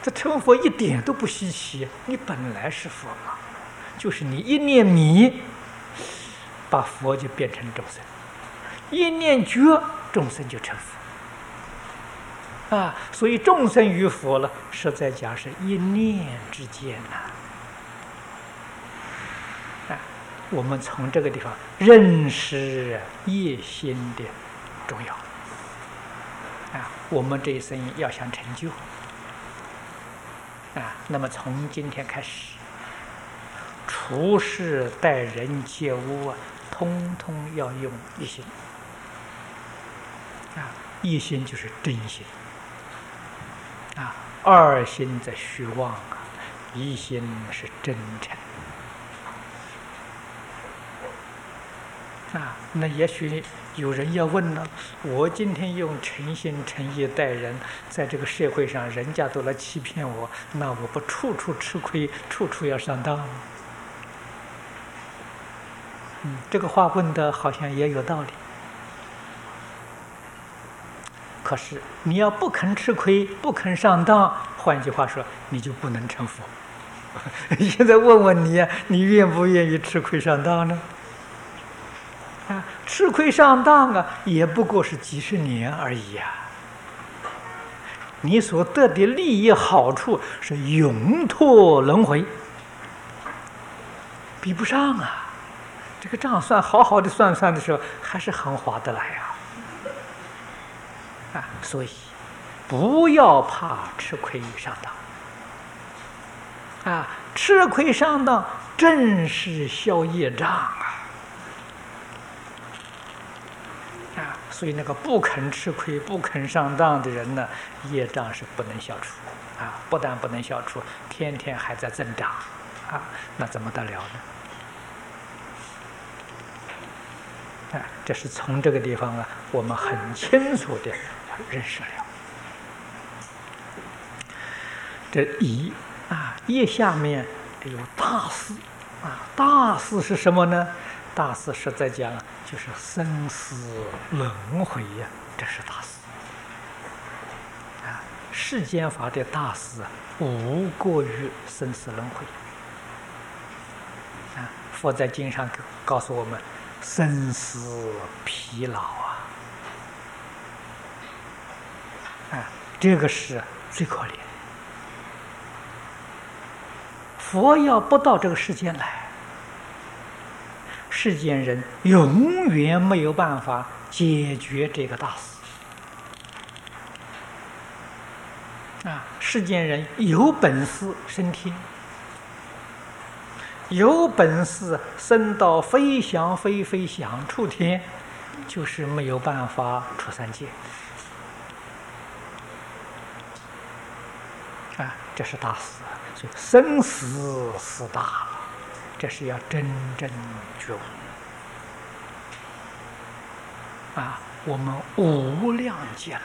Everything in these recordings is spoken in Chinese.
这成佛一点都不稀奇，你本来是佛嘛，就是你一念迷，把佛就变成众生；一念觉，众生就成佛。所以众生与佛了，实在讲是一念之间呐。我们从这个地方认识业心的重要。我们这一生要想成就，那么从今天开始，处事待人接物通通要用一心。一心就是真心。二心在虚妄一心是真诚。那也许有人要问了，我今天用诚心诚意待人，在这个社会上人家都来欺骗我，那我不处处吃亏，处处要上当吗？这个话问的好像也有道理。可是你要不肯吃亏，不肯上当，换句话说，你就不能成佛。现在问问你，你愿不愿意吃亏上当呢？吃亏上当也不过是几十年而已你所得的利益好处是永脱轮回，比不上这个账算好好的算的时候，还是很划得来所以不要怕吃亏上当吃亏上当正是消业障所以那个不肯吃亏、不肯上当的人呢，业障是不能消除不但不能消除，天天还在增长那怎么得了呢？这是从这个地方我们很清楚的认识了。这业下面有大事大事是什么呢？大事实在讲就是生死轮回这是大事世间法的大事无过于生死轮回佛在经上告诉我们，生死疲劳这个是最可怜。佛要不到这个世间来，世间人永远没有办法解决这个大事世间人有本事升天，有本事升到飞翔出天，就是没有办法出三界这是大事。所以生死是大了，这是要真正觉悟我们无量劫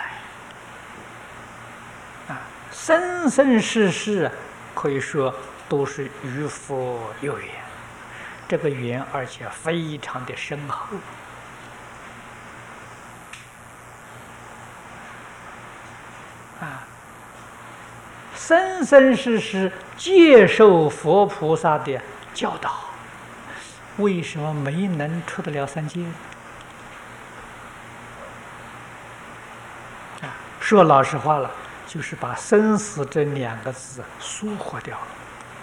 来生生世世可以说都是与佛有缘，这个缘而且非常的深厚生生世世接受佛菩萨的教导，为什么没能出得了三界？说老实话了，就是把生死这两个字疏忽掉了，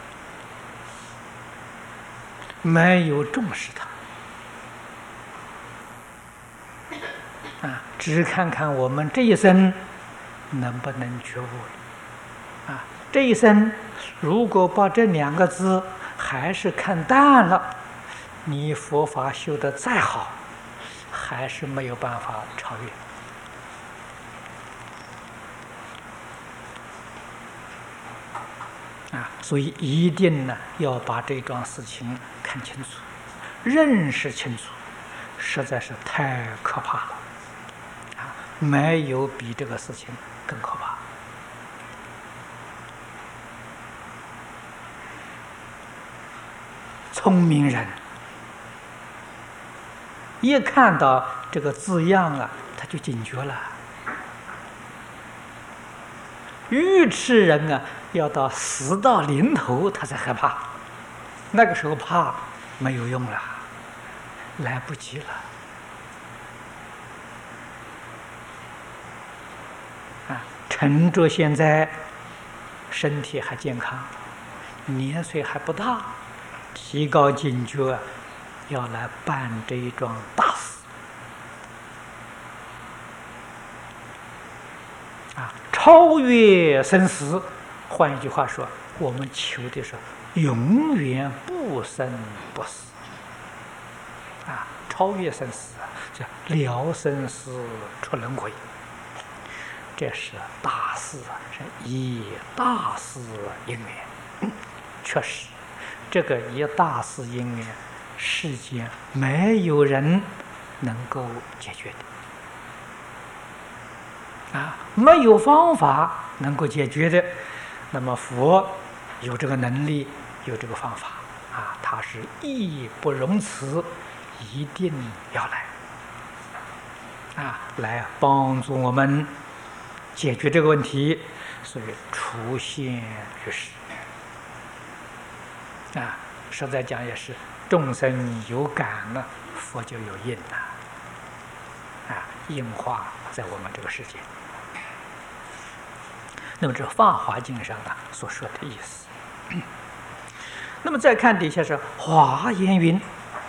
没有重视它只看看我们这一生能不能觉悟这一生如果把这两个字还是看淡了，你佛法修得再好，还是没有办法超越所以一定要把这桩事情看清楚，认识清楚，实在是太可怕了没有比这个事情更可怕。聪明人一看到这个字样他就警觉了， 愚痴人啊，要到死到临头他才害怕，那个时候怕没有用了，来不及了。趁着现在身体还健康，年岁还不大，提高警觉，要来办这一桩大事。超越生死，换一句话说，我们求的是永远不生不死。超越生死，叫了生死出轮回。这是大事啊，是以大事因缘。确实，这个以大事因缘，世间没有人能够解决的。没有方法能够解决的，那么佛有这个能力，有这个方法他是义不容辞，一定要来帮助我们解决这个问题，所以出现于世。实在讲也是，众生有感了，佛就有应应化在我们这个世界。那么这《法华经》上所说的意思。那么再看底下是华严云：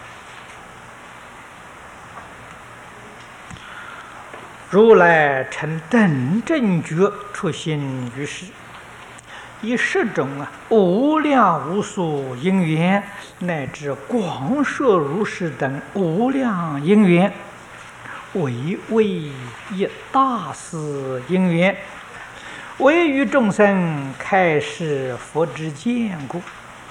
如来乘等正觉出现于世，以10种无量无数因缘，乃至广摄如是等无量因缘，为一大事因缘，为于众生开示佛之见故。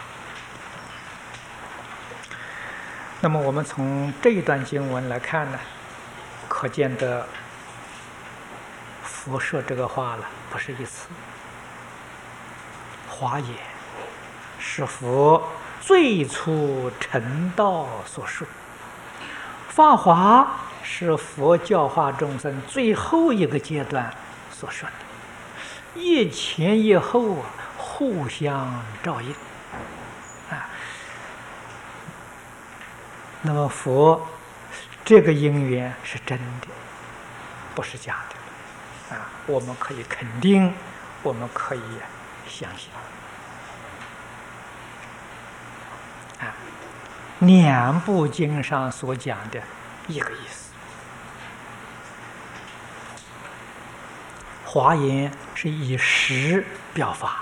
那么我们从这一段经文来看呢，可见得佛说这个话了，不是一次。华严是佛最初成道所说，法华是佛教化众生最后一个阶段所说的，一前一后互相照应那么佛这个因缘是真的，不是假的我们可以肯定，我们可以相信两部经上所讲的一个意思。华严是以实表法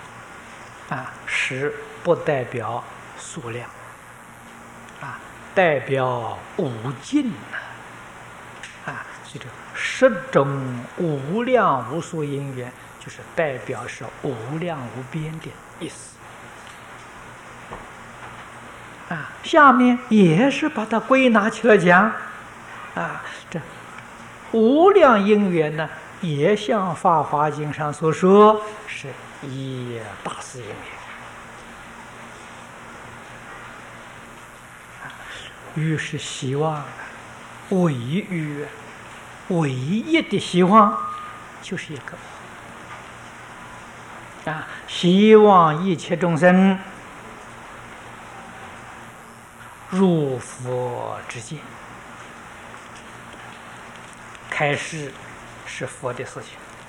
实不代表数量代表无尽所以这10种无量无数因缘，就是代表是无量无边的意思下面也是把它归纳起来讲这无量因缘呢，也像《法华经》上所说，是以大事因缘于是希望唯于唯一的希望就是一个希望一切众生入佛之见。开示是佛的事情，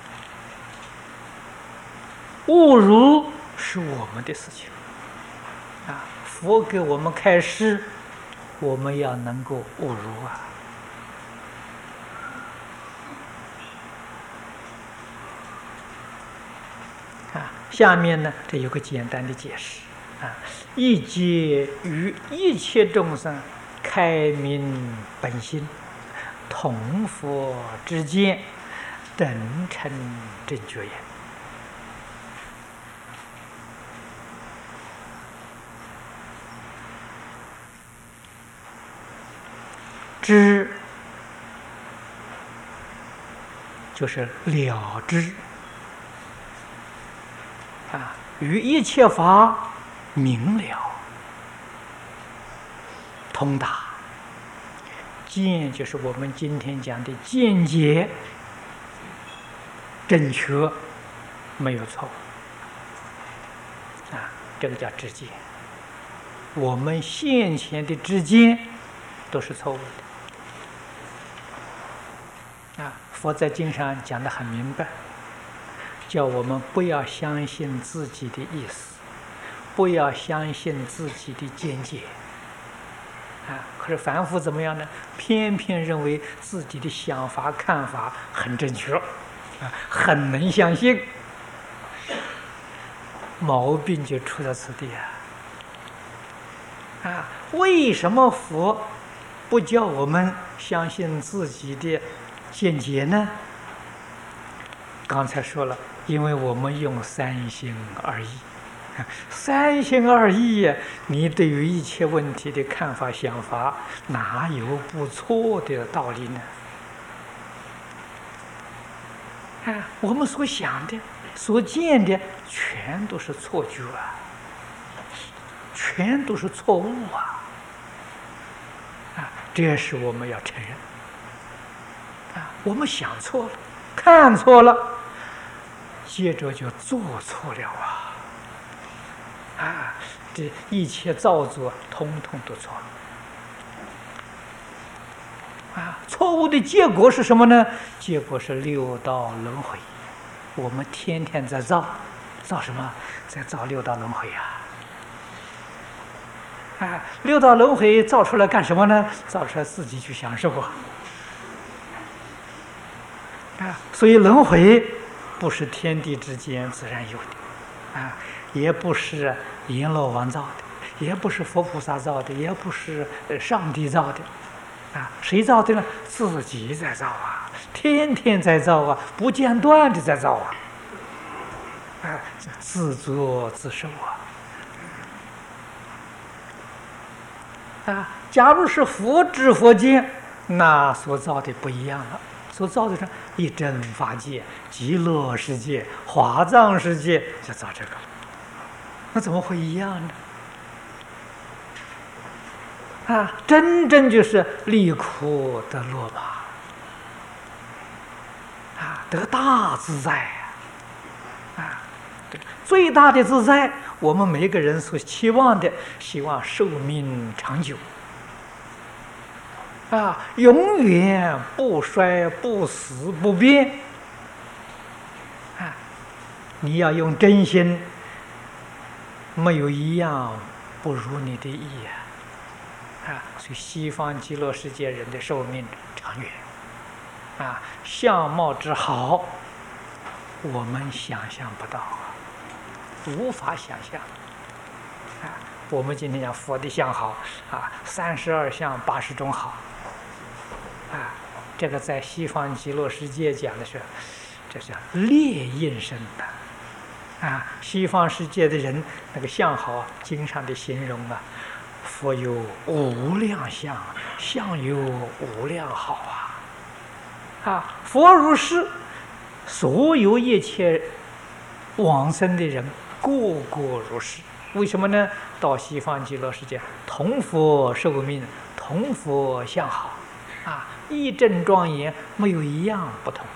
误入是我们的事情佛给我们开示，我们要能够误入下面呢，这有个简单的解释一皆于一切众生开明本心，同佛之见，等成正觉也。知就是了知于一切法明了通达。见就是我们今天讲的见解正确没有错误。这个叫知见。我们先前的知见都是错误的。佛在经上讲得很明白，叫我们不要相信自己的意思，不要相信自己的见解。可是凡夫怎么样呢？偏偏认为自己的想法看法很正确，很能相信，毛病就出在此地为什么佛不叫我们相信自己的见解呢？刚才说了，因为我们用三心二意。三心二意，你对于一切问题的看法想法，哪有不错的道理呢？我们所想的、所见的，全都是错觉全都是错误这是我们要承认我们想错了，看错了，接着就做错了这一切造作通通都错了错误的结果是什么呢？结果是六道轮回。我们天天在造什么？在造六道轮回六道轮回造出来干什么呢？造出来自己去享受所以轮回不是天地之间自然有的也不是阎罗王造的，也不是佛菩萨造的，也不是上帝造的谁造的呢？自己在造天天在造不间断的在造自作自受假如是佛知佛见，那所造的不一样了，所造的是一真法界、极乐世界、华藏世界，就造这个，那怎么会一样呢？真就是离苦得乐得大自在最大的自在，我们每个人所期望的，希望寿命长久永远不衰不死不变你要用真心，没有一样不如你的意所以西方极乐世界人的寿命长远相貌之好，我们想象不到无法想象我们今天讲佛的相好32相80种好这个在西方极乐世界讲的是，这是烈焰身的西方世界的人那个相好，经上的形容佛有无量相，相有无量好佛如是，所有一切往生的人个个如是。为什么呢？到西方极乐世界，同佛寿命，同佛相好一真庄严，没有一样不同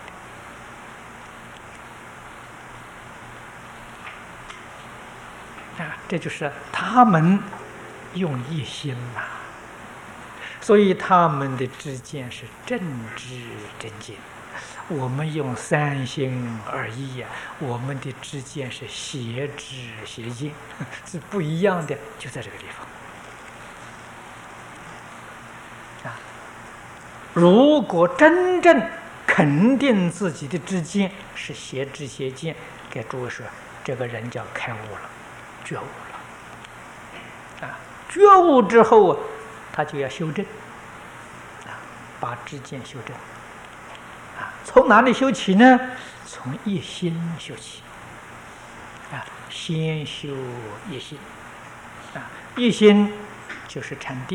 的这就是他们用一心所以他们的知见是正知正见，我们用三心二意我们的知见是邪知邪见，是不一样的，就在这个地方如果真正肯定自己的知见是邪知邪见，给诸位说，这个人叫开悟了，觉悟了觉悟之后他就要修正把知见修正从哪里修起呢？从一心修起先修一心一心就是禅定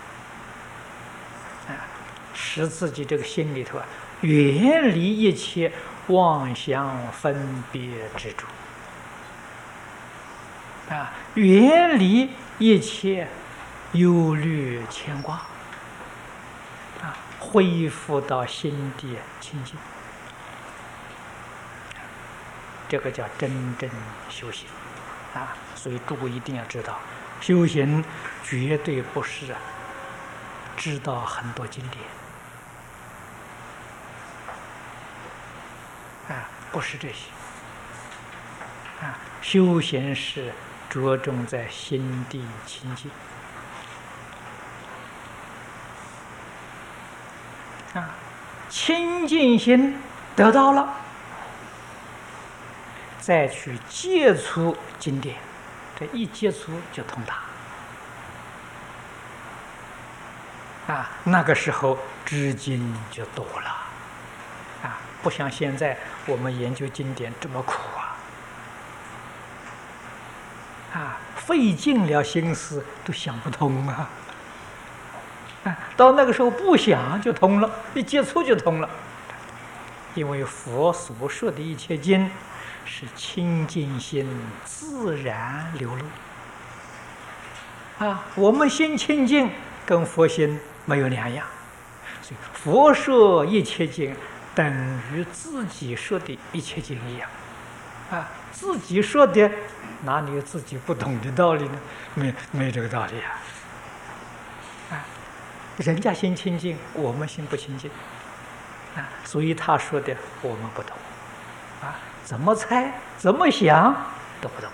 使自己这个心里头远离一切妄想分别执着远离一切忧虑牵挂恢复到心地清净这个叫真正修行啊！所以诸位一定要知道，修行绝对不是知道很多经典啊，不是这些啊。修行是着重在心地清净啊，清净心得到了，再去接触经典，这一接触就通达啊，那个时候知经就多了啊，不像现在我们研究经典这么苦啊，费尽了心思都想不通啊。到那个时候不想就通了，一接触就通了。因为佛所说的一切经是清净心自然流露啊，我们心清净跟佛心没有两样，所以佛说一切经等于自己说的一切经一样啊，自己说的哪里有自己不懂的道理呢？没这个道理啊！人家心清净，我们心不清净啊，所以他说的我们不懂啊，怎么猜怎么想都不懂，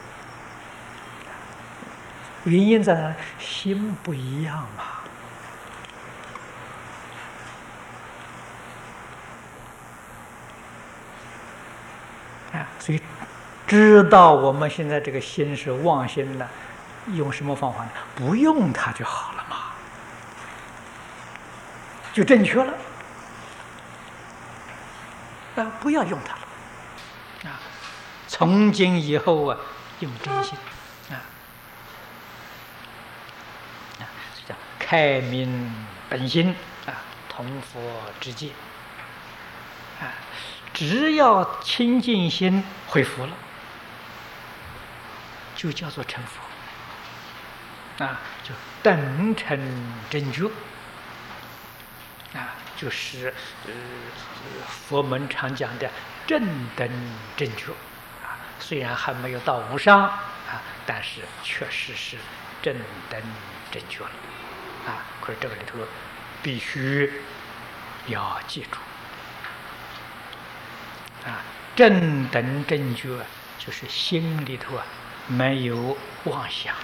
原因在哪？心不一样嘛。啊，所以知道我们现在这个心是妄心的，用什么方法呢？不用它就好了嘛，就正确了。啊，不要用它了。啊，从今以后啊，用真心。叫开明本心啊，同佛之见啊，只要清净心恢复了，就叫做成佛啊，就等成正觉啊，就是佛门常讲的正等正觉啊，虽然还没有到无上啊，但是确实是正等正觉了。啊，可是这个里头必须要记住啊，正等正觉就是心里头没有妄想，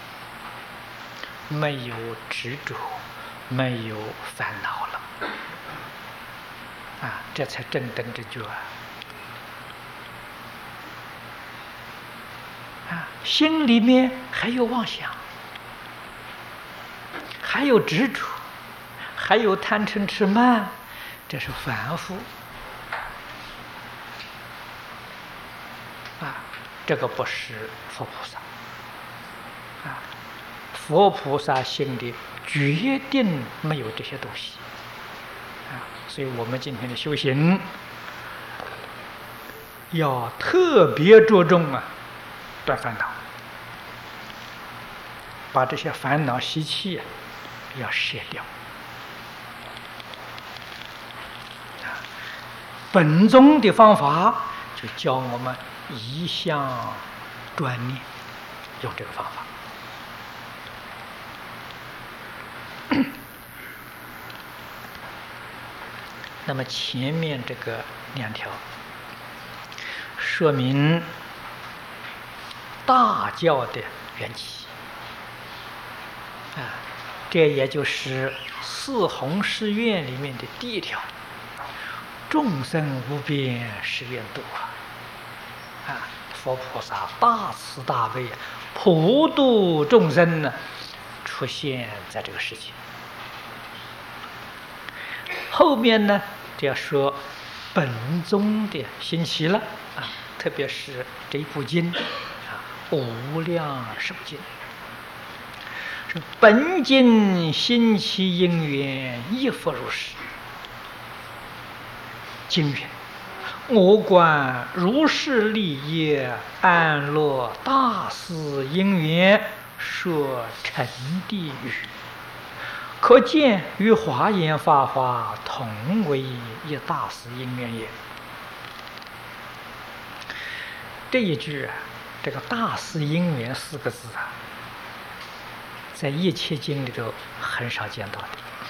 没有执着，没有烦恼了啊，这才正等正觉啊！心里面还有妄想，还有执着，还有贪嗔痴慢，这是凡夫啊，这个不是佛菩萨啊，佛菩萨心里决定没有这些东西啊，所以我们今天的修行要特别着重断烦恼，把这些烦恼习气要舍掉。本宗的方法就教我们一向专念，用这个方法。那么前面这个2条说明大教的缘起啊，这也就是四弘誓愿里面的第1条，众生无边誓愿度啊，佛菩萨大慈大悲，普度众生呢，出现在这个世界。后面呢，就要说本宗的兴起了啊，特别是这一部经啊，《无量寿经》。本经兴起因缘，亦复如是。经云：我观如是利益安乐大事因缘，说成地狱，可见与华严法华同为一大事因缘也。 这一句这个大师因缘4个字在一切经里头很少见到的。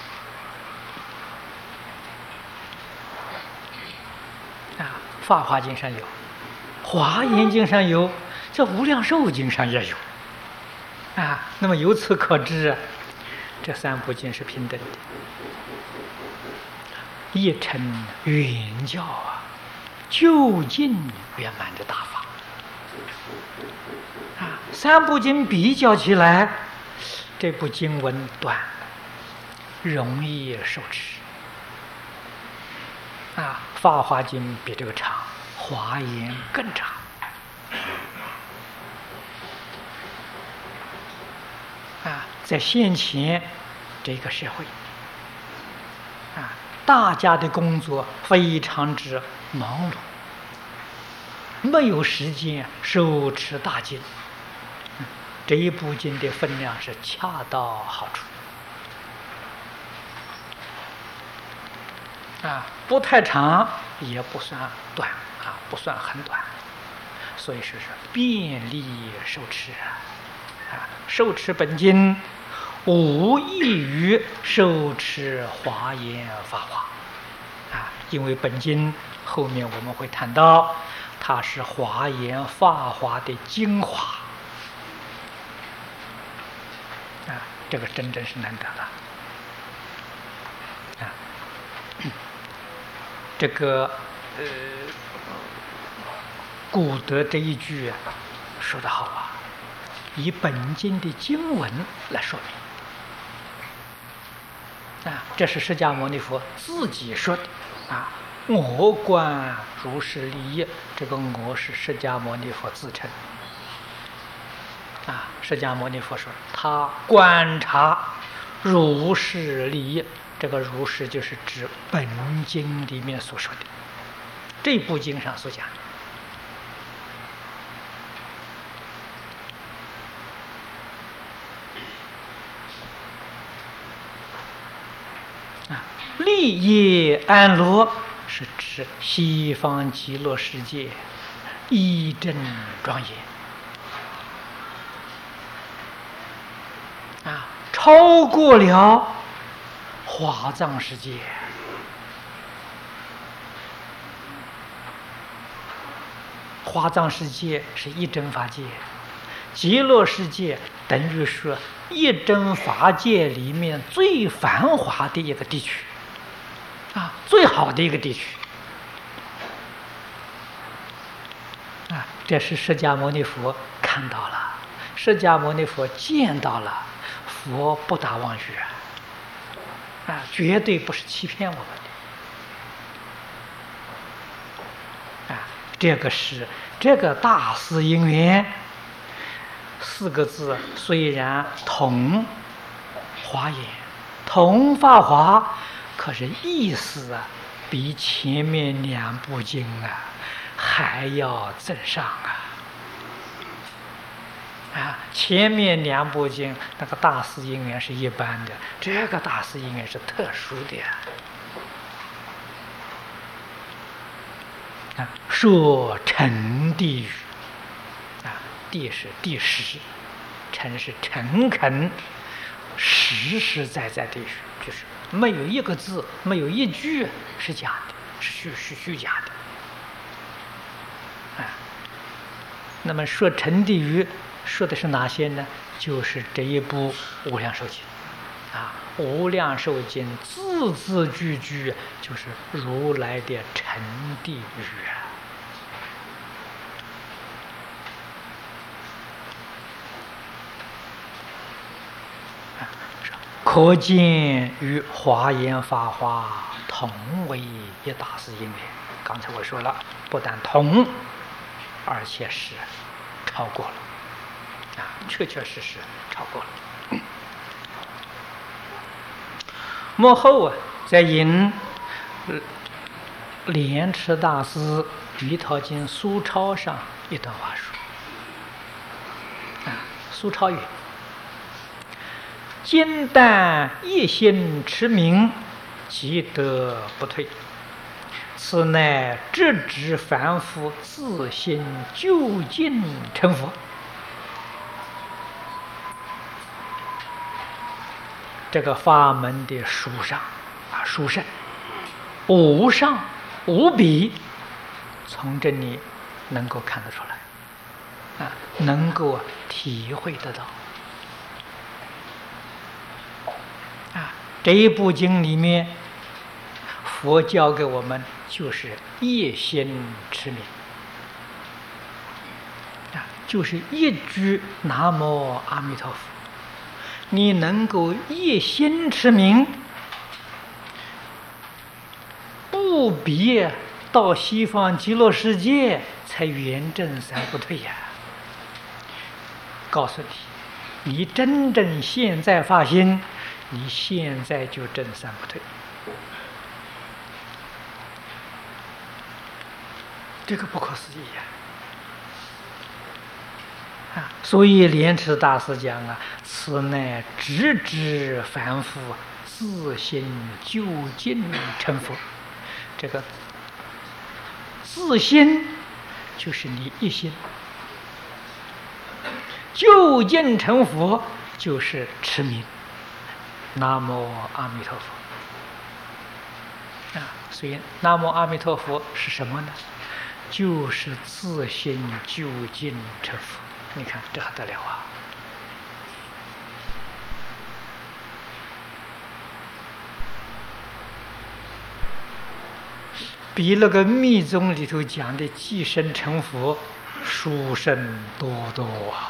法华经上有，华严经上有，这无量寿经上也有。那么由此可知，这3部经是平等的，一乘圆教究竟圆满的大法。3部经比较起来，这部经文短，容易受持。法华经比这个长，华严更长。在先前这个社会，大家的工作非常之忙碌，没有时间受持大经。这一部经的分量是恰到好处。不太长，也不算短，不算很短，所以说是便利受持。受持本经无异于受持华严法华。因为本经后面我们会谈到，它是华严法华的精华。这个真正是难得的。这个古德这一句说得好以本经的经文来说明。这是释迦牟尼佛自己说的。我观如是利益，这个我是释迦牟尼佛自称。释迦牟尼佛说他观察如是利益，这个如是就是指本经里面所说的，这部经上所讲的。利益安乐是指西方极乐世界一真庄严，超过了华藏世界。华藏世界是一真法界，极乐世界等于是一真法界里面最繁华的一个地区，最好的一个地区。这是释迦牟尼佛看到了，释迦牟尼佛见到了，佛不打妄语绝对不是欺骗我们的。这个是这个大师因缘4个字，虽然同华严同法华，可是意思比前面2部经还要增上前面2部经那个大师因缘是一般的，这个大师因缘是特殊的说诚地语地是地实，诚是诚恳实实在在的语，就是没有一个字，没有一句是假的，是虚假的那么说诚地语说的是哪些呢？就是这一部无量寿经无量寿经字字句句就是如来的诚地语可见与华严法华同为一大师因缘。刚才我说了，不但同，而且是超过了确确实实超过了。幕后在引莲池大师《弥陀经》苏钞上一段话说苏钞云：今但一心持名，即得不退。 此乃直指凡夫自心究竟成佛。这个法门的殊上殊胜，无上无比，从这里能够看得出来，能够体会得到。这一部经里面，佛教给我们就是一心持名，就是一句南无阿弥陀佛，你能够一心持名，不必到西方极乐世界才圆证三不退呀。告诉你，你真正现在发心，你现在就证三不退。这个不可思议呀！所以莲池大师讲此乃直指凡夫自心究竟成佛。这个自心就是你一心，究竟成佛就是持名南无阿弥陀佛。所以南无阿弥陀佛是什么呢？就是自心究竟成佛。你看这还得了啊！比那个密宗里头讲的即身成佛殊胜多多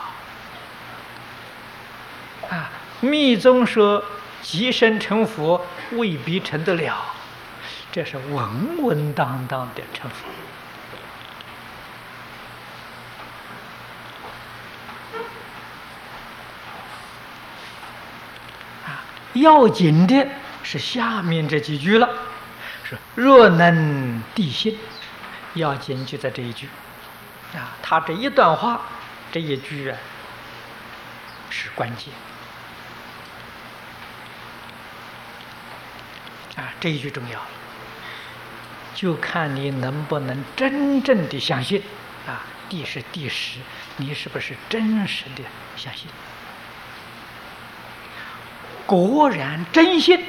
啊！密宗说即身成佛未必成得了，这是稳稳当当的成佛。要紧的是下面这几句了，说若能谛信，要紧就在这一句他这一段话，这一句是关键这一句重要，就看你能不能真正的相信谛是谛实，你是不是真实的相信？果然真信，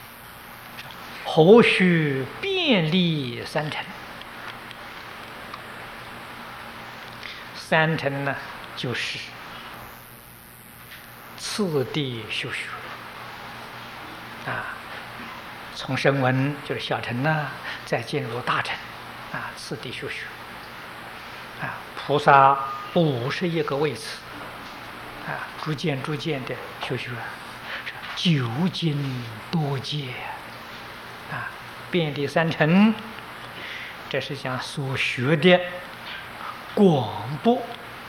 何须遍历三乘？三乘呢，就是次第修学从声闻就是小乘再进入大乘次第修学菩萨51个位次逐渐的修学究竟多劫遍历三乘，这是讲所学的广博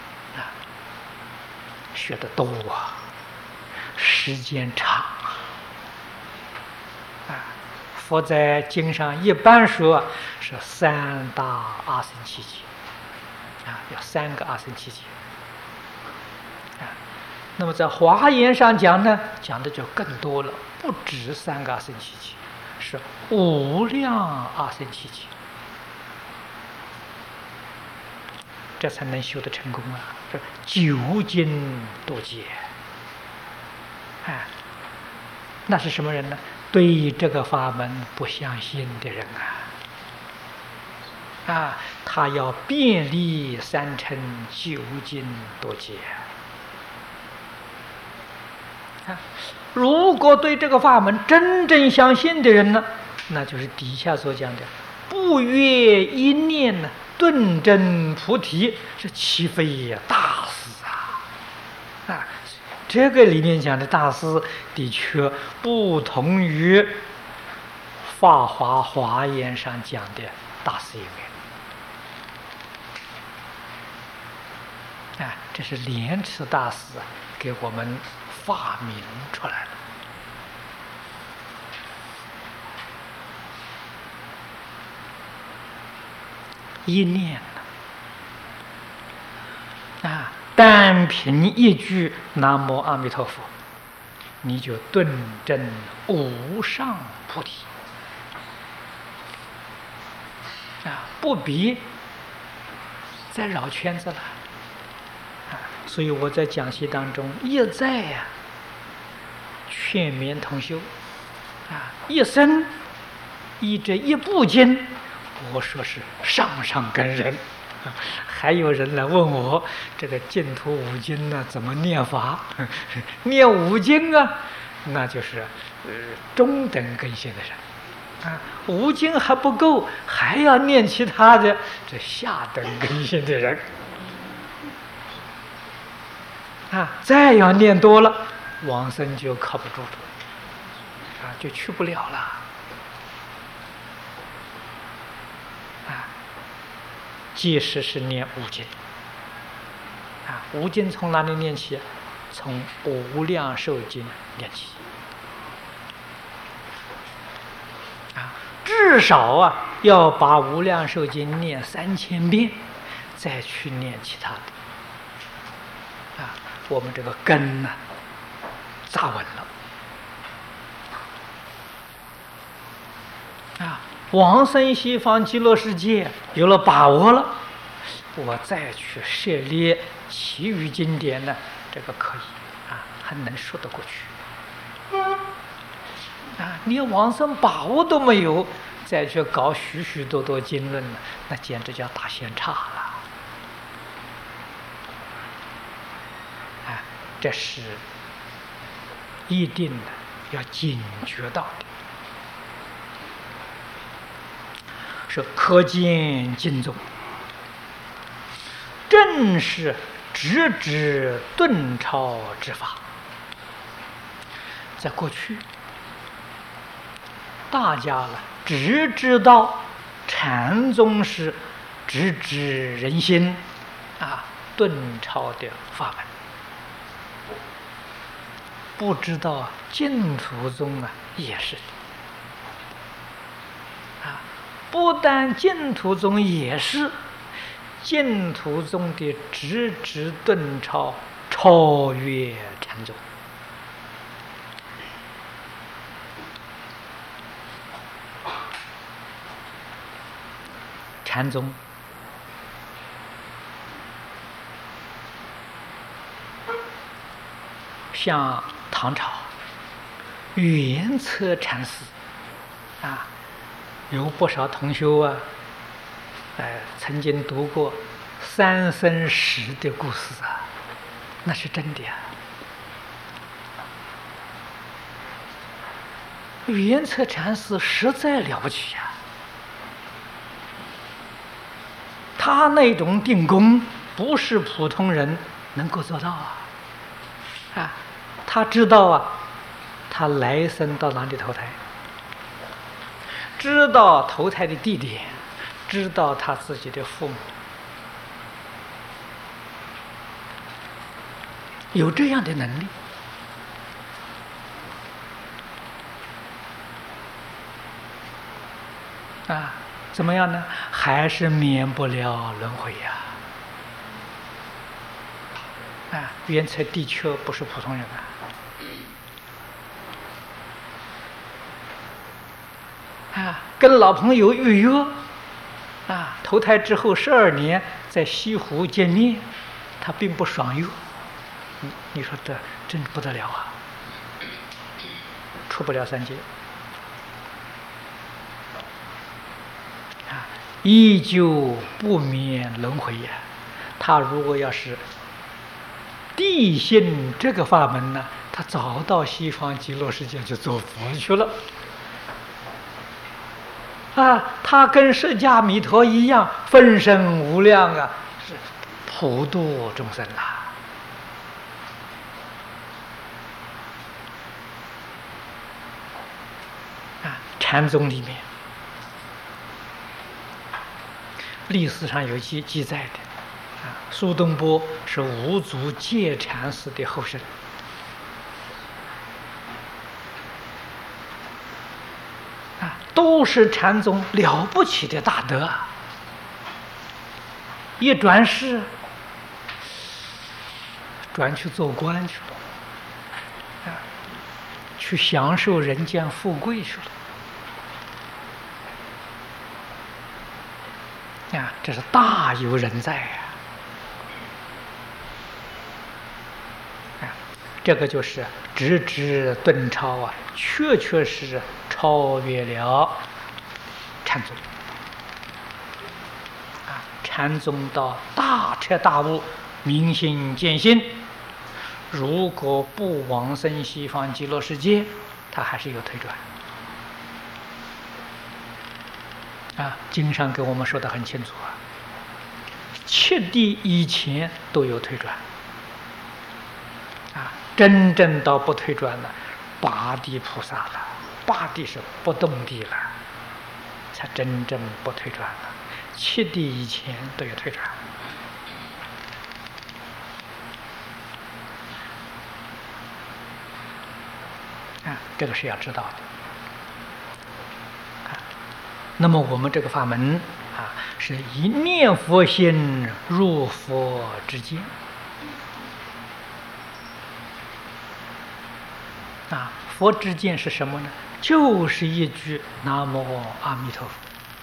学得多时间长佛在经上一般说是3大阿僧祇劫有3个阿僧祇劫那么在华严上讲呢，讲的就更多了，不止3个阿僧祇劫，是无量阿僧祇劫，这才能修得成功这究竟多劫那是什么人呢？对这个法门不相信的人他要遍历三乘究竟多劫如果对这个法门真正相信的人呢，那就是底下所讲的不越一念顿证菩提，是岂非大事这个里面讲的大师的确不同于法华华严上讲的大师一面这是莲池大师给我们发明出来了一念单凭一句南无阿弥陀佛，你就顿证无上菩提不必再绕圈子了。所以我在讲习当中一再劝勉同修一生依这一部经，我说是上上根人。还有人来问我这个净土五经呢怎么念法？念五经那就是中等根性的人五经还不够，还要念其他的，这下等根性的人再要念多了，往生就靠不住了就去不了了即使是念五经五经从哪里念起？从无量寿经念起至少要把无量寿经念3000遍，再去念其他的我们这个根扎稳了往生西方极乐世界有了把握了，我再去涉猎其余经典呢，这个可以还能说得过去你往生把握都没有，再去搞许许多多经论呢，那简直叫大仙差了这是一定的要警觉到的。是可见经中正是直指顿超之法。在过去大家只知道禅宗是直指人心顿超的法门，不知道净土宗也是不但净土宗也是，净土宗的直指顿超超越禅宗禅宗像唐朝圆策禅师有不少同修曾经读过三生石的故事那是真的圆策禅师实在了不起他那种定功不是普通人能够做到他知道他来生到哪里投胎，知道投胎的地点，知道他自己的父母，有这样的能力怎么样呢？还是免不了轮回圆策的确不是普通人跟老朋友预约投胎之后12年在西湖见面，他并不爽约，你说这真不得了出不了三界依旧不免轮回他如果要是地信这个法门呢，他早到西方极乐世界就做佛去了他跟释迦弥陀一样，分身无量是普度众生禅宗里面历史上有记载的苏东坡是五祖戒禅师的后生都是禅宗了不起的大德一转世转去做官去了去享受人间富贵去了啊，这是大有人在啊！这个就是直直顿超啊，确确实超越了禅宗啊！禅宗到大彻大悟、明心见性，如果不往生西方极乐世界，他还是有退转啊！经上给我们说得很清楚啊，7地以前都有退转啊，真正到不退转了，八地菩萨了，八地是不动地了，才真正不退转了。7地以前都有退转啊，这个是要知道的。那么我们这个法门啊，是以念佛心入佛之见啊。佛之见是什么呢？就是一句南无阿弥陀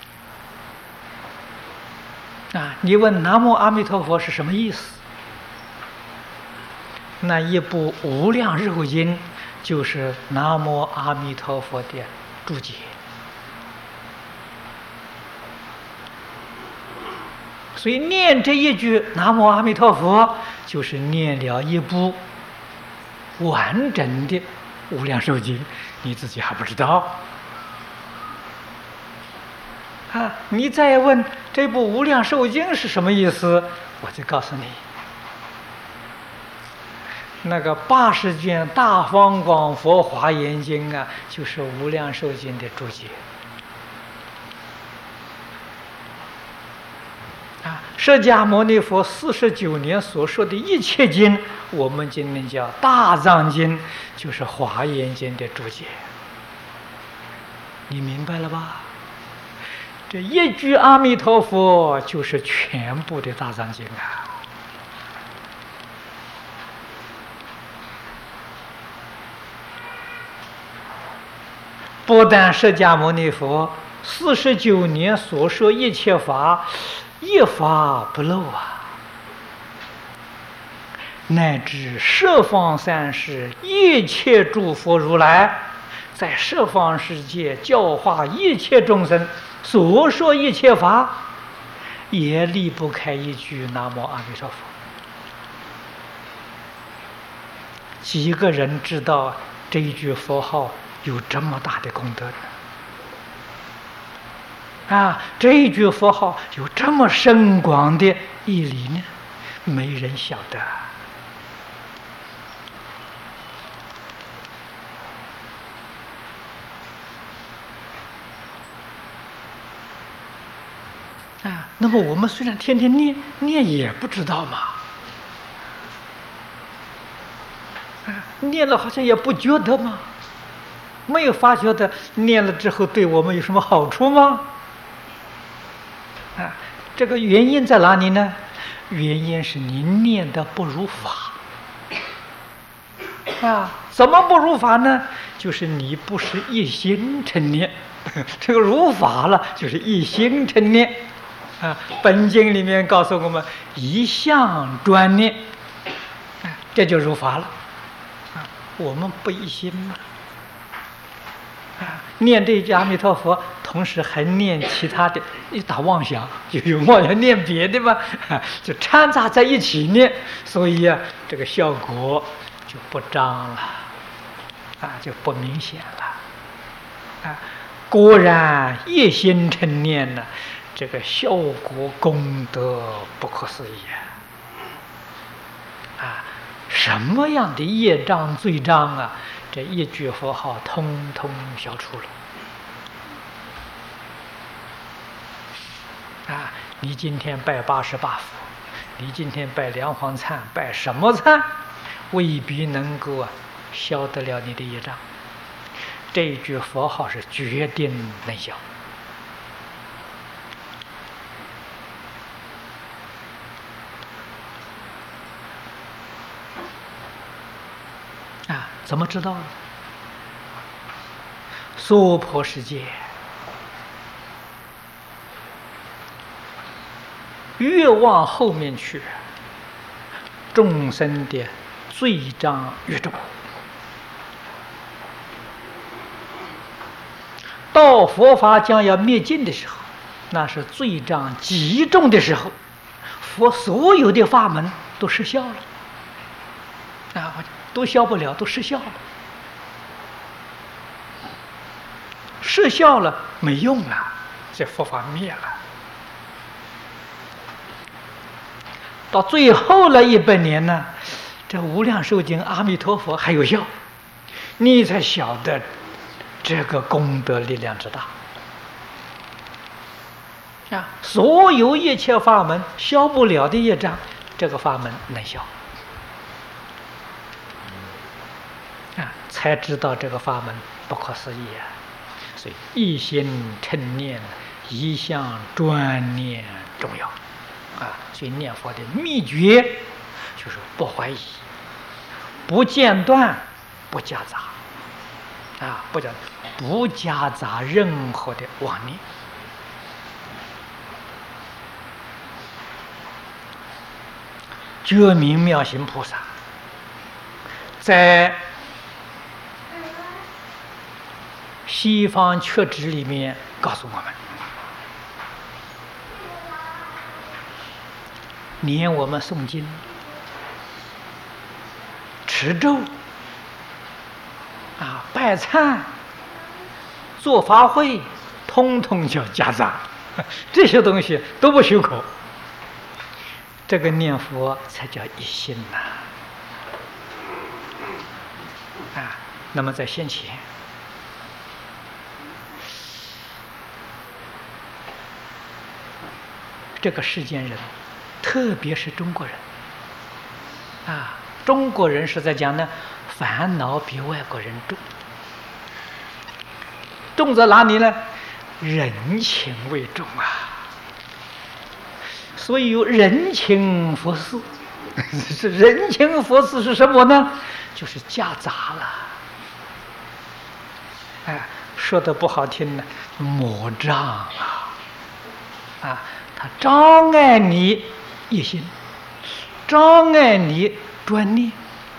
佛啊。你问南无阿弥陀佛是什么意思？那一部《无量寿经》就是南无阿弥陀佛的注解。所以念这一句南无阿弥陀佛，就是念了一部完整的无量寿经，你自己还不知道啊！你再问这部无量寿经是什么意思，我就告诉你，那个80卷大方广佛华严经啊，就是无量寿经的注解。释迦牟尼佛49年所说的一切经，我们今天叫大藏经，就是华严经的注解。你明白了吧？这一句阿弥陀佛就是全部的大藏经啊！不但释迦牟尼佛49年所说一切法，一法不漏啊，乃至十方三世一切诸佛如来，在十方世界教化一切众生，所说一切法，也离不开一句南无阿弥陀佛。几个人知道这一句佛号有这么大的功德呢？啊，这一句佛号有这么深广的义理呢？没人晓得啊。那么我们虽然天天念，也不知道嘛。啊，念了好像也不觉得嘛，没有发觉的，念了之后对我们有什么好处吗？啊，这个原因在哪里呢？原因是你念的不如法啊！怎么不如法呢？就是你不是一心成念，这个如法了，就是一心成念啊。本经里面告诉我们一向专念，啊，这就如法了啊。我们不一心嘛。念这一句阿弥陀佛，同时还念其他的，一打妄想，就有妄想念别的嘛，就掺杂在一起念，所以啊，这个效果就不彰了，啊，就不明显了，啊，果然一心成念呢，这个效果功德不可思议啊！什么样的业障罪障啊？这一句佛号通通消除了啊！你今天拜88佛，你今天拜梁皇忏，拜什么忏，未必能够消得了你的业障。这一句佛号是决定能消啊！怎么知道呢？娑婆世界越往后面去，众生的罪障越重。到佛法将要灭尽的时候，那是罪障极重的时候，佛所有的法门都失效了，都消不了，都失效了。失效了，没用了，这佛法灭了。到最后了100年呢，这无量寿经阿弥陀佛还有效，你才晓得这个功德力量之大啊！所有一切法门消不了的业障，这个法门能消啊！才知道这个法门不可思议啊！所以一心称念，一向专念重要啊！所以念佛的秘诀就是不怀疑、不间断、不夹杂啊！不夹杂任何的妄念。觉明妙行菩萨在西方缺旨里面告诉我们，念我们诵经、持咒啊、拜忏、做法会，通通叫夹杂，这些东西都不许可。这个念佛才叫一心呐！啊，那么在先前，这个世间人，特别是中国人，啊，中国人是在讲呢，烦恼比外国人重，重在哪里呢？人情为重啊！所以有人情佛事，是人情佛事是什么呢？就是夹杂了。哎，说的不好听呢，魔障啊，啊，它障碍你一心，障碍你专念。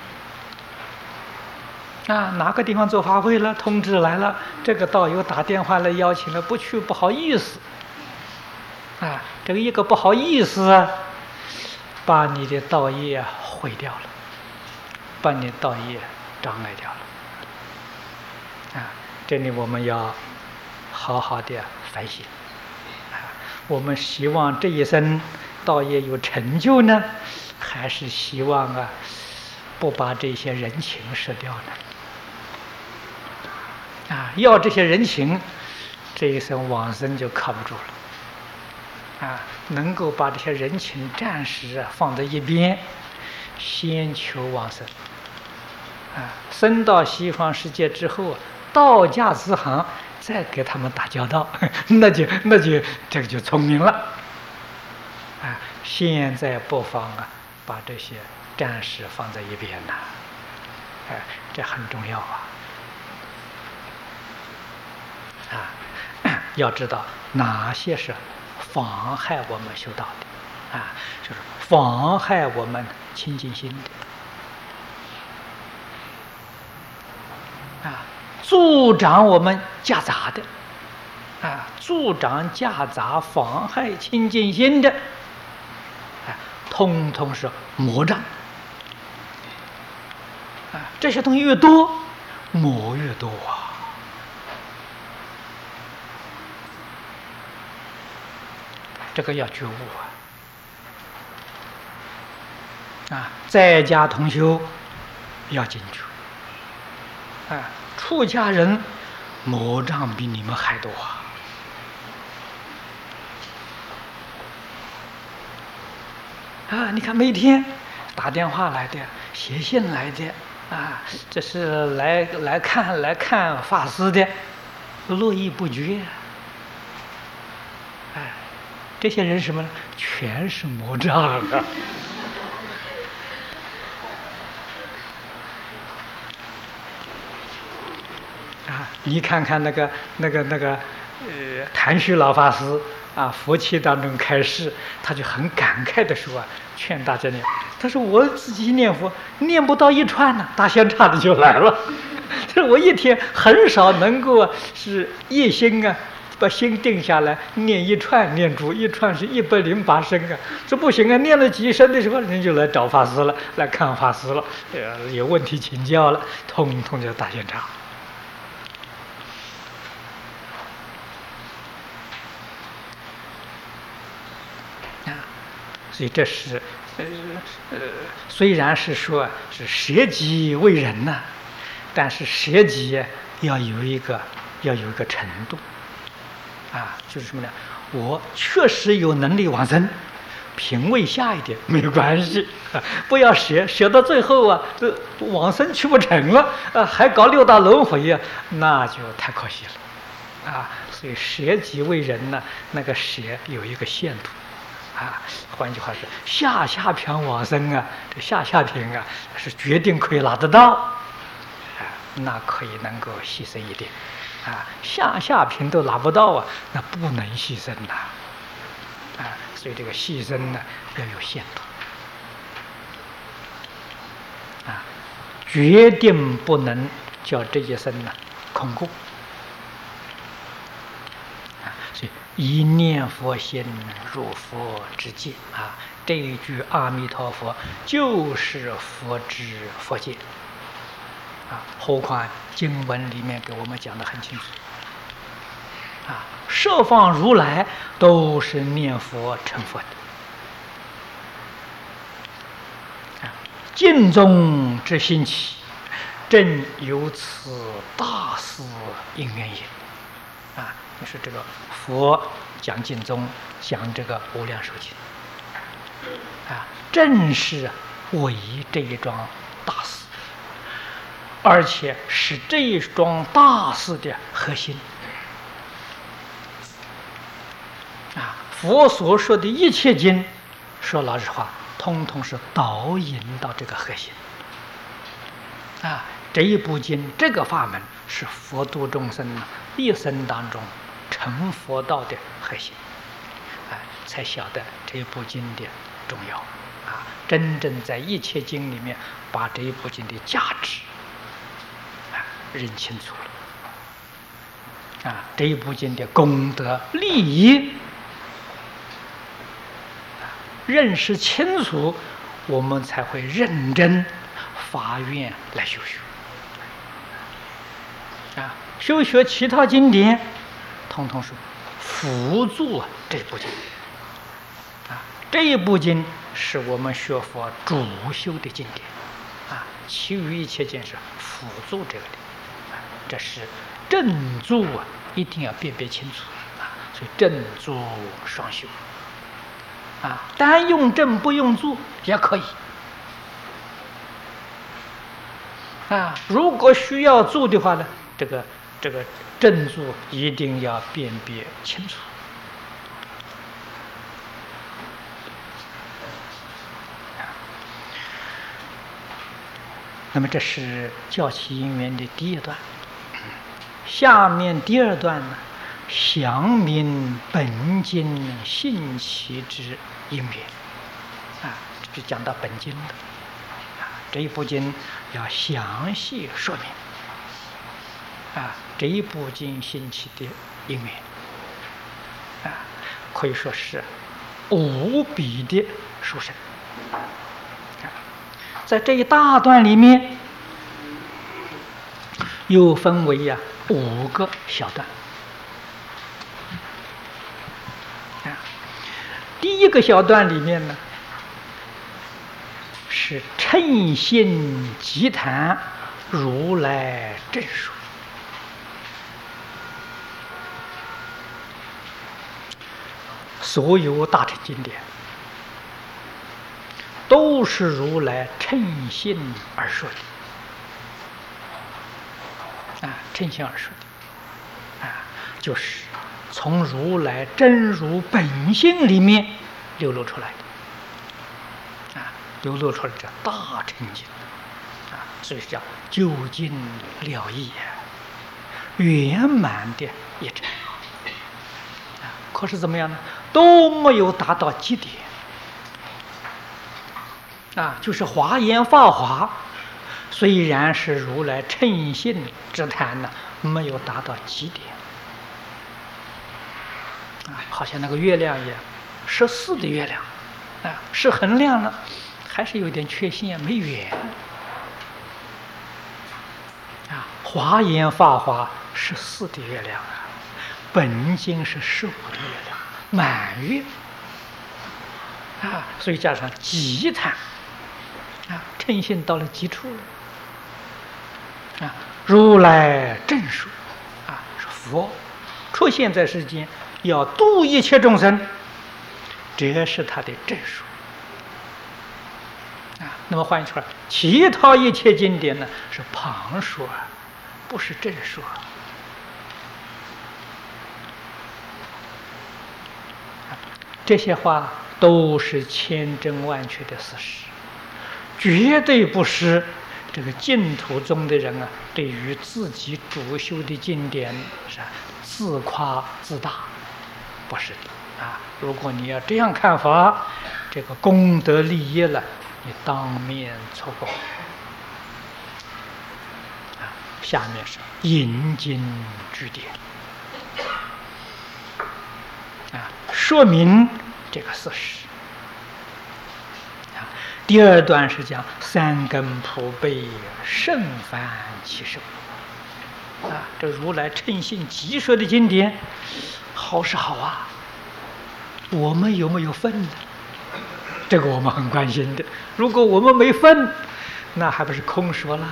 啊，哪个地方做法会了，通知来了，这个道友打电话来邀请了，不去不好意思。啊，这个一个不好意思，把你的道业毁掉了，把你道业障碍掉了。啊，这里我们要好好的反省。啊，我们希望这一生道业有成就呢，还是希望啊，不把这些人情失掉呢？啊，要这些人情，这一生往生就靠不住了。啊，能够把这些人情暂时放在一边，先求往生。啊，升到西方世界之后，道家支行再给他们打交道，那就这个就聪明了。啊，现在不妨啊，把这些暂时放在一边呐。哎，这很重要啊。啊，要知道哪些是妨害我们修道的，啊，就是妨害我们清净心的，啊，助长我们夹杂的，啊，助长夹杂妨害清净心的，啊，通通是魔障，啊，这些东西越多，魔越多啊。这个要觉悟啊！在家同修要进去啊！出家人魔障比你们还多啊！你看每天打电话来的、写信来的啊，这是来看法师的，络绎不绝。哎。这些人什么呢？全是魔障啊！啊，你看看那个谭旭老法师佛七当中开示，他就很感慨的说劝大家念。他说我自己念佛念不到一串呢，大香叉子就来了。这我一天很少能够是一心把心定下来念一串，念住一串是108声这不行念了几声的时候，人就来找法师了，来看法师了，有问题请教了，通通就大香叉。所以这是虽然是说是舍己为人呐，但是舍己要有一个程度就是什么呢？我确实有能力往生，品位下一点没有关系不要舍到最后往生去不成了还搞6道轮回那就太可惜了所以舍己为人呢，那个舍有一个限度换句话说，下品往生这下品是决定可以拿得到那可以能够牺牲一点下品都拿不到那不能牺牲所以这个牺牲呢要有限度决定不能叫这一生空过所以一念佛心入佛之界这一句阿弥陀佛就是佛之佛界何况经文里面给我们讲得很清楚十方如来都是念佛成佛的尽中之兴起，正由此大事因缘也就是这个佛讲经中讲这个无量寿经正是为这一桩大事，而且是这一桩大事的核心佛所说的一切经，说老实话通通是导引到这个核心这一部经这个法门是佛度众生一生当中成佛道的核心才晓得这一部经的重要真正在一切经里面把这一部经的价值认清楚了这一部经的功德利益认识清楚，我们才会认真发愿来修学修学其他经典通通是辅助这部经这一部经是我们学佛主修的经典其余一切经是辅助这个的这是正助一定要辨别清楚所以正助双修单用正不用助也可以如果需要助的话呢，这个正助一定要辨别清楚那么这是教起因缘的第一段，下面第二段呢，详明本经信其之因缘就讲到本经了这一部经要详细说明这一部经信其的因缘可以说是无比的殊胜在这一大段里面又分为5个小段第一个小段里面呢是称心集谈如来正说所有大乘经典都是如来称心而说的称心而说的就是从如来真如本性里面流露出来的流露出来这大乘经所以叫究竟了义圆满的一乘可是怎么样呢？都没有达到极点啊！就是华严法华，虽然是如来称性之谈呢，没有达到极点啊，好像那个月亮一样，14的月亮啊，是很亮了，还是有点缺陷，没圆啊。华严法华14的月亮啊，本经是15的月亮，满月啊，所以加上极叹啊，称性到了极处了啊。如来正说啊，是佛出现在世间，要度一切众生，这是他的正说啊。那么换句话，其他一切经典呢是旁说，不是正说。这些话都是千真万确的事实，绝对不是这个净土宗的人啊，对于自己主修的经典是自夸自大，不是的啊。如果你要这样看法，这个功德利益了，你当面错过啊。下面是引经据典啊，说明这个事实啊。第二段是讲三根普被甚凡其寿啊，这如来称性极说的经典，好是好啊，我们有没有份呢？这个我们很关心的。如果我们没份，那还不是空说了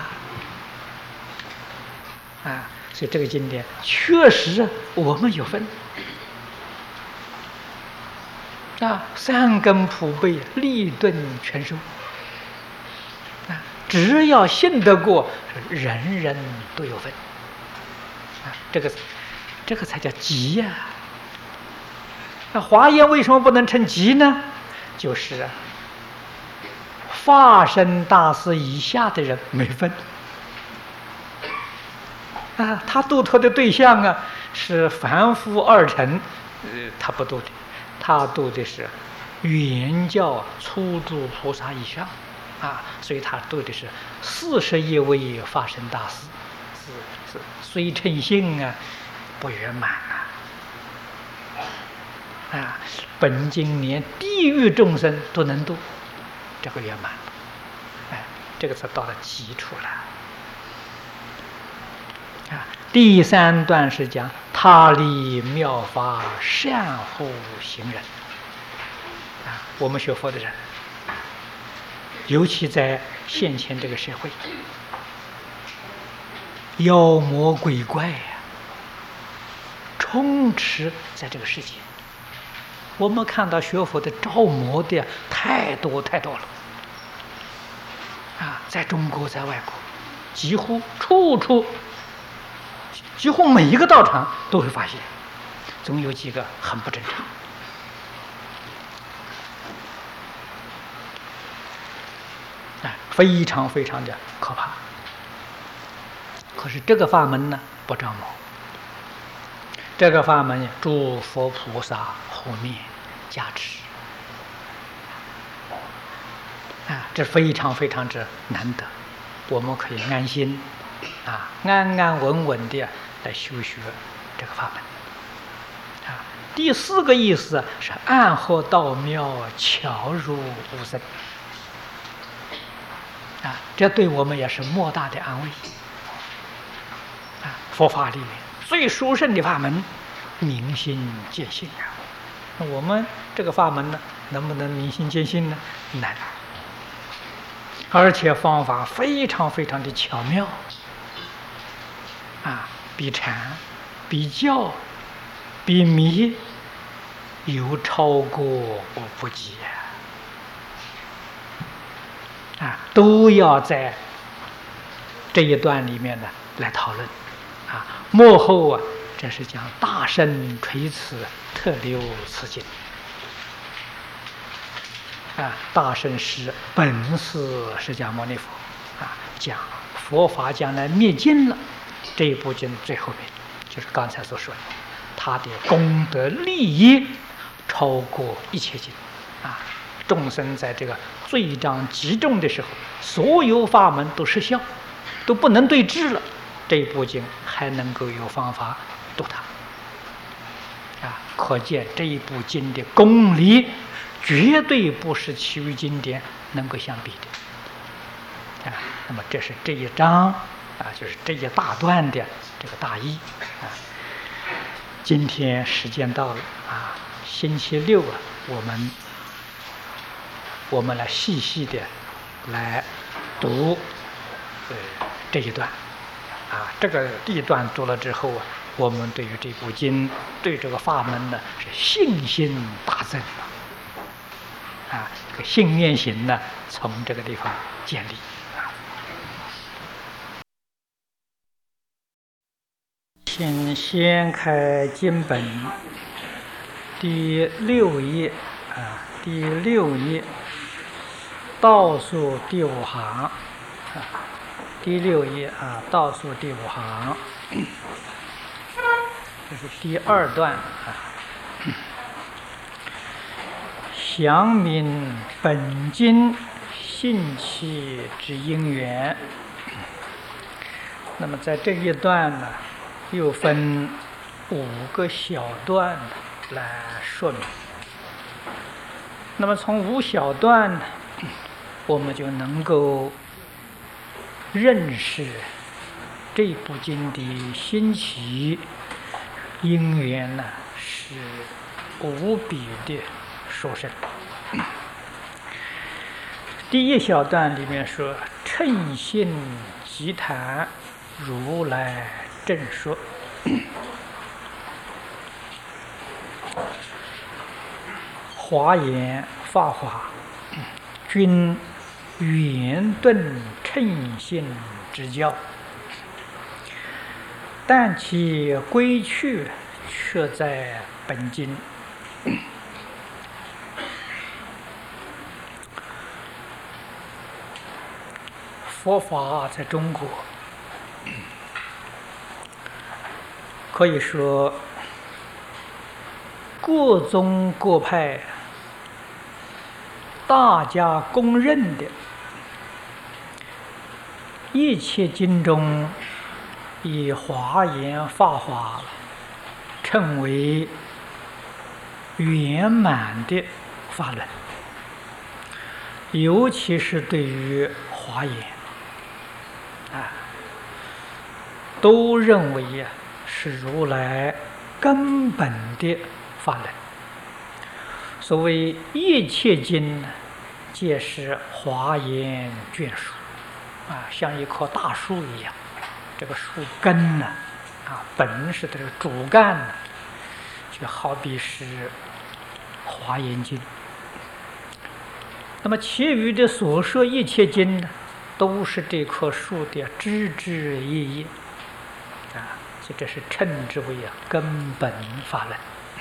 啊？所以这个经典确实我们有份啊，三根普被，利钝全收啊！只要信得过，人人都有份啊！这个才叫极呀！那华严为什么不能成极呢？就是法身大师以下的人没分啊，他度脱的对象啊是凡夫二乘，他不度的。他度的是原教初住菩萨以上啊，所以他度的是41位法身大师，是虽称性啊，不圆满啊。本经连地狱众生都能度，这个圆满，哎，这个才到了极处了啊。第三段是讲他力妙法善护行人啊，我们学佛的人，尤其在现前这个社会，妖魔鬼怪呀，充斥在这个世界。我们看到学佛的招魔的太多太多了啊，在中国，在外国，几乎处处。几乎每一个道场都会发现，总有几个很不正常。非常非常的可怕。可是这个法门呢，不着魔。这个法门诸佛菩萨护念加持啊，这非常非常之难得，我们可以安心啊，安安稳稳的来修学这个法门啊。第四个意思是暗合道妙，巧入无生啊，这对我们也是莫大的安慰啊。佛法里面最殊胜的法门，明心见性啊。那我们这个法门呢，能不能明心见性呢？难，而且方法非常非常的巧妙啊，比禅、比教、比迷有超过无不及啊，都要在这一段里面呢来讨论啊。幕后啊，这是讲大圣垂慈特留此经啊，大圣是本是释迦牟尼佛啊，讲佛法将来灭尽了，这一部经最后面就是刚才所说的， 它的功德利益超过一切经啊！众生在这个罪障极重的时候，所有法门都失效，都不能对治了，这部经还能够有方法度他啊！可见这一部经的功力绝对不是其余经典能够相比的啊！那么这是这一章啊，就是这一大段的这个大意啊。今天时间到了啊，星期六啊，我们来细细的来读这一段啊。这个地段读了之后啊，我们对于这部经，对这个法门呢是信心大增啊，这个信愿行呢从这个地方建立。请先开经本第6页啊，第6页倒数第5行啊，第6页啊，倒数第5行，这是第2段啊。详明本经信气之因缘。那么在这一段呢，又分5个小段来说明。那么从5小段呢，我们就能够认识这部经的兴起因缘呢，是无比的殊胜。第1小段里面说：“称性即谈，如来正说。”华严、法华均圆顿称性之教，但其归去却在本经。佛法在中国可以说各宗各派大家公认的一切经中，以华严、法华称为圆满的法论，尤其是对于华严都认为是如来根本的法论。所谓一切经呢，皆是华严眷属像一棵大树一样，这个树根呢本是这个主干呢，就好比是华严经。那么其余的所说一切经呢，都是这棵树的枝枝叶叶所以这是称之为根本法论。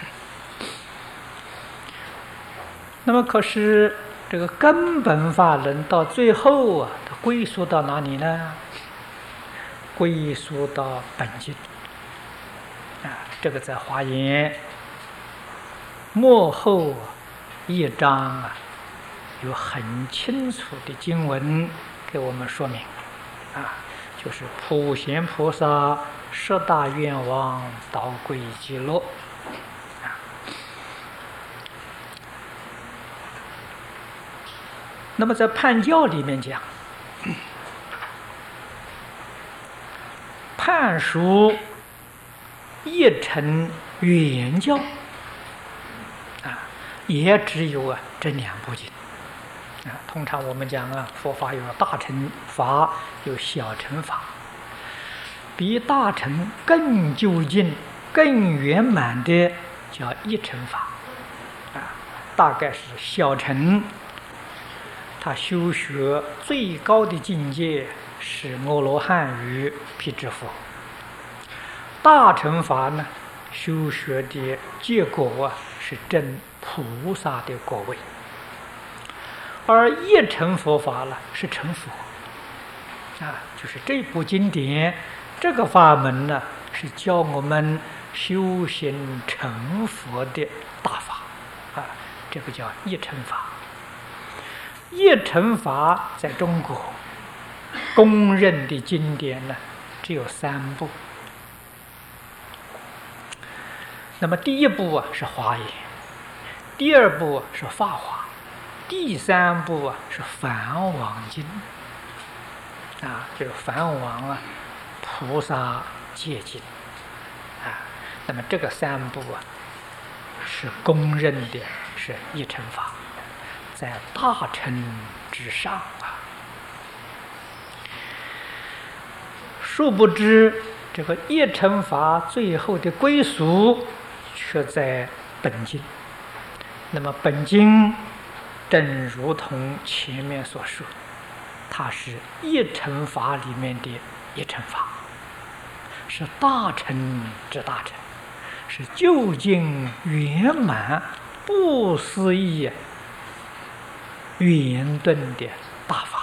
那么可是这个根本法论到最后它归属到哪里呢？归属到本经这个在华严末后一章有很清楚的经文给我们说明就是普贤菩萨十大愿望导归极乐那么在判教里面讲，判属一乘圆教也只有这2部经通常我们讲佛法有大乘法，有小乘法，比大乘更究竟、更圆满的叫一乘法大概是小乘他修学最高的境界是阿罗汉与辟支佛，大乘法呢修学的结果是证菩萨的果位，而一乘佛法是成佛就是这部经典这个法门呢，是教我们修行成佛的大法啊，这个叫一乘法。一乘法在中国公认的经典呢，只有3部。那么第一部是华严，第二部是法华，第3部是梵王经啊，就是梵王菩萨戒经啊。那么这个3部是公认的是一乘法，在大乘之上啊。殊不知这个一乘法最后的归属却在本经。那么本经正如同前面所说，它是一乘法里面的一乘法，是大乘之大乘，是究竟圆满不思议圆顿的大法。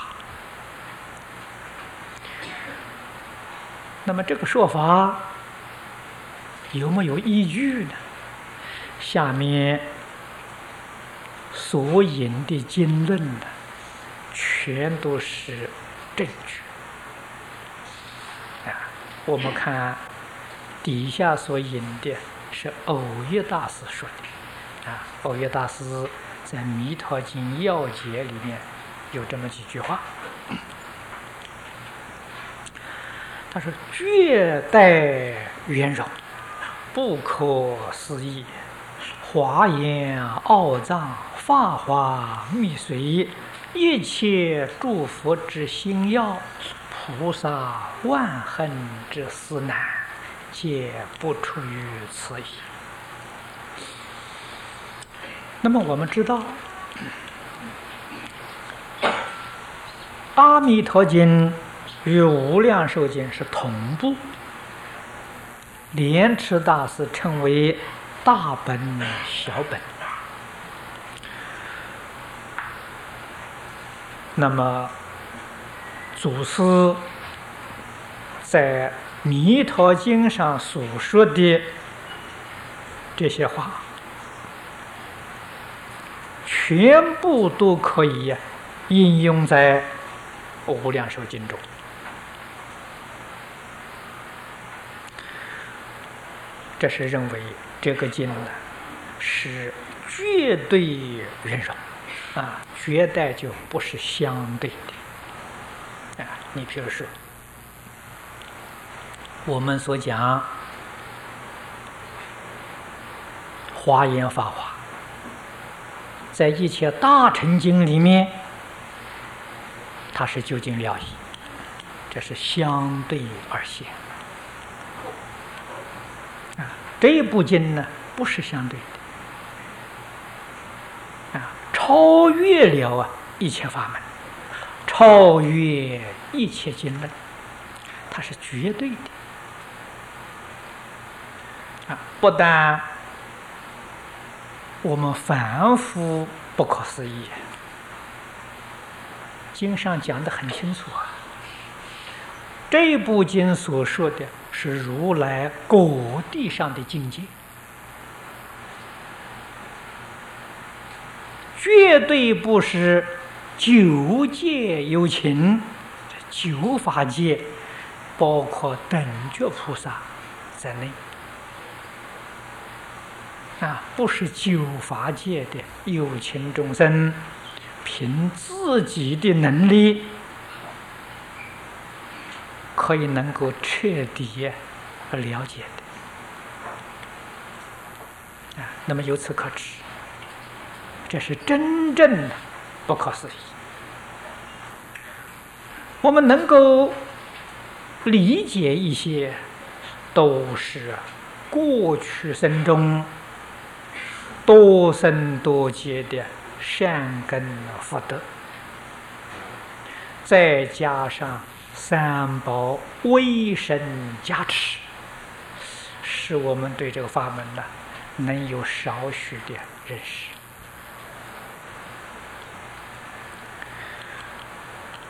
那么这个说法有没有依据呢？下面所引的经论呢，全都是证据啊。我们看底下所引的是藕益大师说的啊。藕益大师在《弥陀经要解》里面有这么几句话，他说：“绝代圆融，不可思议，华严奥藏，法华密髓，一切诸佛之心要，菩萨万恨之思难，皆不出于此意。”那么我们知道，《阿弥陀经》与《无量寿经》是同步，莲池大师称为大本小本。那么祖师在《弥陀经》上所说的这些话，全部都可以应用在《无量寿经》中。这是认为这个经呢是绝对圆融啊，绝对就不是相对的啊。你比如说，我们所讲华严法华，在一切大乘经里面，它是究竟了义，这是相对而现。这一部经呢，不是相对的，超越了一切法门，超越一切经论，它是绝对的，不但我们凡夫不可思议，经上讲得很清楚啊。这部经所说的是如来果地上的境界，绝对不是九界有情，九法界包括等觉菩萨在内不是九法界的有情众生凭自己的能力可以能够彻底了解的那么由此可知，这是真正的不可思议。我们能够理解一些，都是过去生中多生多劫的善根福德，再加上三宝威神加持，使我们对这个法门呢能有少许的认识。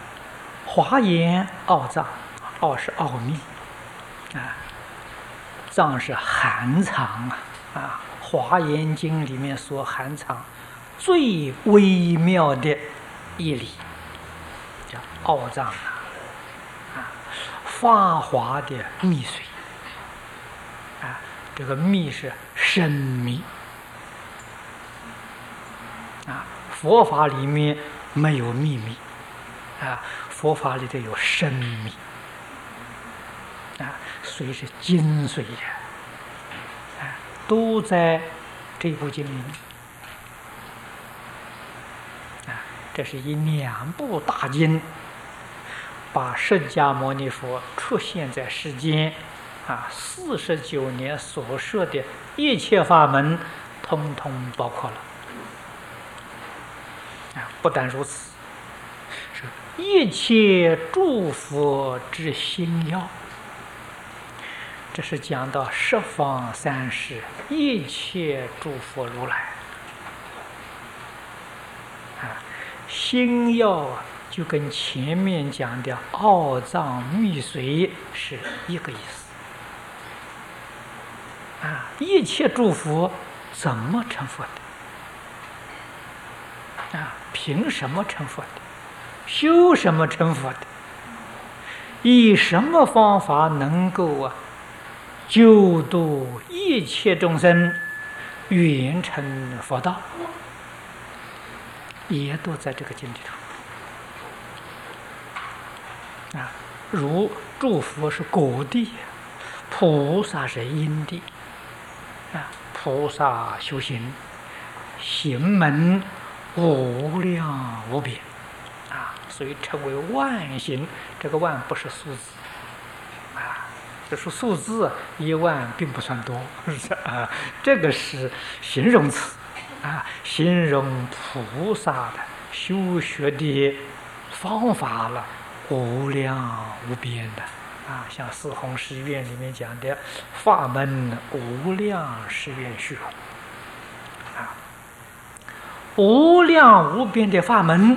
华严奥藏，奥是奥秘藏是含藏华严经里面所含藏最微妙的义理，叫奥藏法华的密髓这个密是深密佛法里面没有秘密佛法里头有深密髓是精髓的都在这部经里面这是以2部大经把释迦牟尼佛出现在世间49年所说的一切法门通通包括了不但如此，是一切诸佛之心要，这是讲到十方三世一切诸佛如来心要就跟前面讲的奥藏密髓是一个意思一切诸佛怎么成佛的凭什么成佛的？修什么成佛的？以什么方法能够救度一切众生，圆成佛道？也都在这个经里头如诸佛是果地，菩萨是因地菩萨修行行门无量无边所以称为万行。这个万不是数字这是数字，1万并不算多这个是形容词形容菩萨的修学的方法了，无量无边的像四弘誓愿里面讲的法门无量誓愿学无量无边的法门，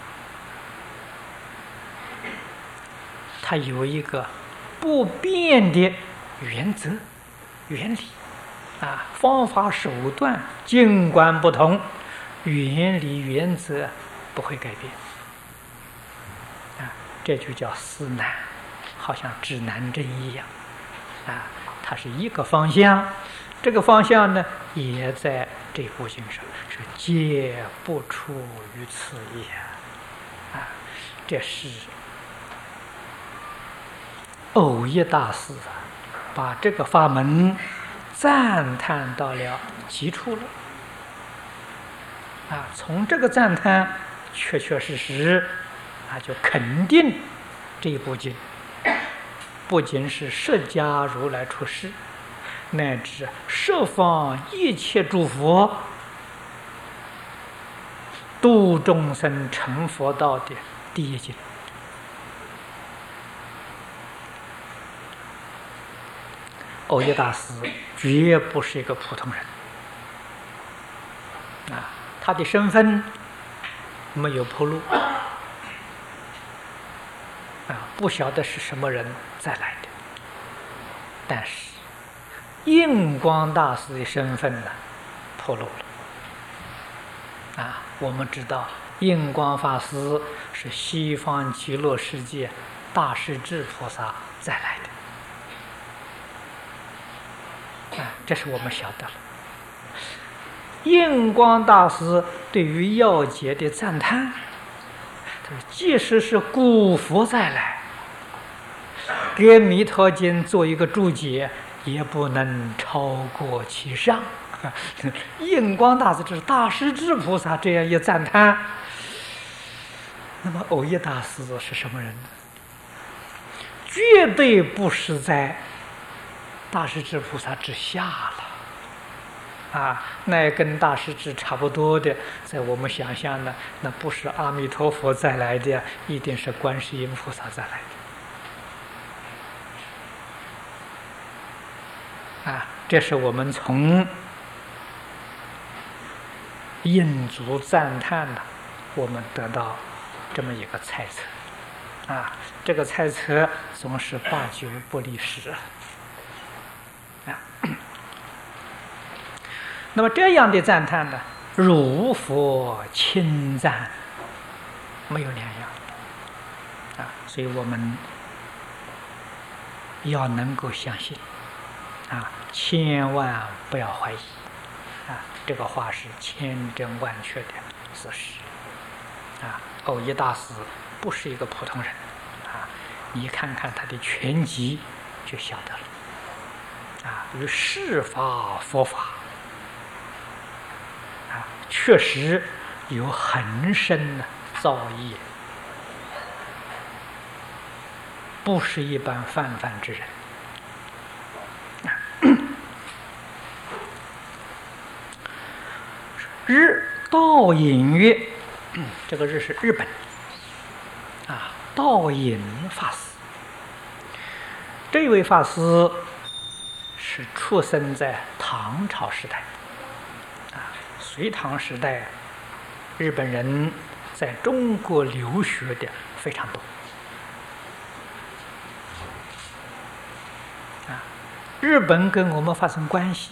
它有一个不变的原则原理方法手段尽管不同，原理原则不会改变这就叫四难，好像指南针一样它是一个方向，这个方向呢也在这部经上是皆不出于此也这是藕益大师把这个法门赞叹到了极处了从这个赞叹确确实实就肯定这部经不仅是释迦如来出世，乃至十方一切诸佛度众生成佛道的第一经藕益大师绝不是一个普通人他的身份没有铺路不晓得是什么人再来的，但是印光大师的身份呢铺路了我们知道印光法师是西方极乐世界大势至菩萨再来的这是我们晓得了。印光大师对于要解的赞叹，即使是古佛再来给弥陀经做一个注解，也不能超过其上印光大师这是大势至菩萨这样一赞叹，那么藕益大师是什么人呢？绝对不是在大势至菩萨之下了那跟大势至差不多的，在我们想象呢，那不是阿弥陀佛再来的，一定是观世音菩萨再来的这是我们从印祖赞叹的，我们得到这么一个猜测这个猜测总是8九不离10 那么这样的赞叹呢，如佛亲赞，没有两样啊。所以我们要能够相信啊，千万不要怀疑啊，这个话是千真万确的事实啊。耦一大师不是一个普通人啊，你看看他的全集就晓得了啊。与世法佛法啊，确实有很深的造诣，不是一般泛泛之人。日道隐曰，这个日是日本啊，道隐法师。这位法师是出生在唐朝时代啊，隋唐时代，日本人在中国留学的非常多啊。日本跟我们发生关系，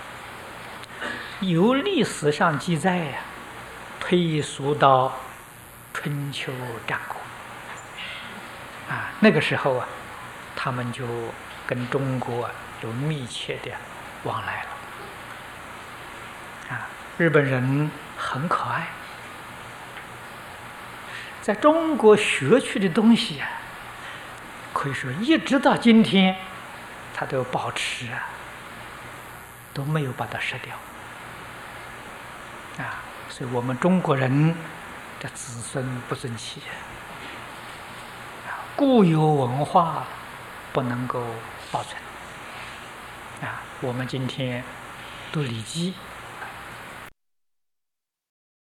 由历史上记载呀，推溯到春秋战国啊，那个时候啊，他们就跟中国有密切的往来了啊。日本人很可爱，在中国学去的东西啊，可以说一直到今天，他都保持啊，都没有把它舍掉啊。所以我们中国人的子孙不争气啊，固有文化不能够保存啊。我们今天读《礼记》